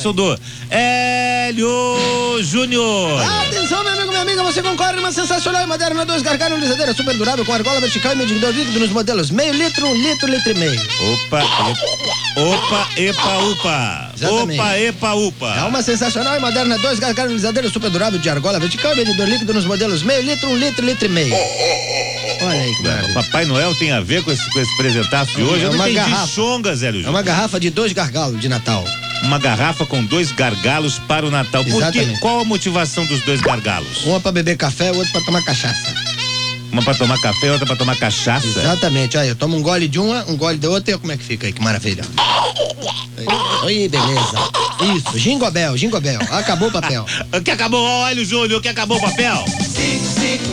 participação do Hélio Júnior. Atenção, meu amigo, minha amiga, você concorre numa sensacional e moderna 2 gargalo lisadeira super durável com argola vertical e medidor líquido nos modelos meio litro, 1 litro, litro e meio. Opa, epa, upa. Exatamente. Opa, epa, upa. É uma sensacional e moderna 2 gargalo lisadeira super durável de argola vertical e medidor líquido nos modelos meio litro, 1 litro, litro e meio. Olha aí, cara. Papai Noel tem a ver com esse presentaço de hoje? Eu não entendi chongas, Hélio Júnior. É uma garrafa de 2 gargalos de Natal. Uma garrafa com 2 gargalos para o Natal. Por quê? Qual a motivação dos 2 gargalos? Uma pra beber café, outra pra tomar cachaça. Uma pra tomar café, outra pra tomar cachaça? Exatamente, olha, eu tomo um gole de uma, um gole da outra e como é que fica aí, que maravilha. Oi, beleza. Isso, Jingle Bell, acabou o papel. Que acabou, Hélio Júnior, que acabou o papel. 5,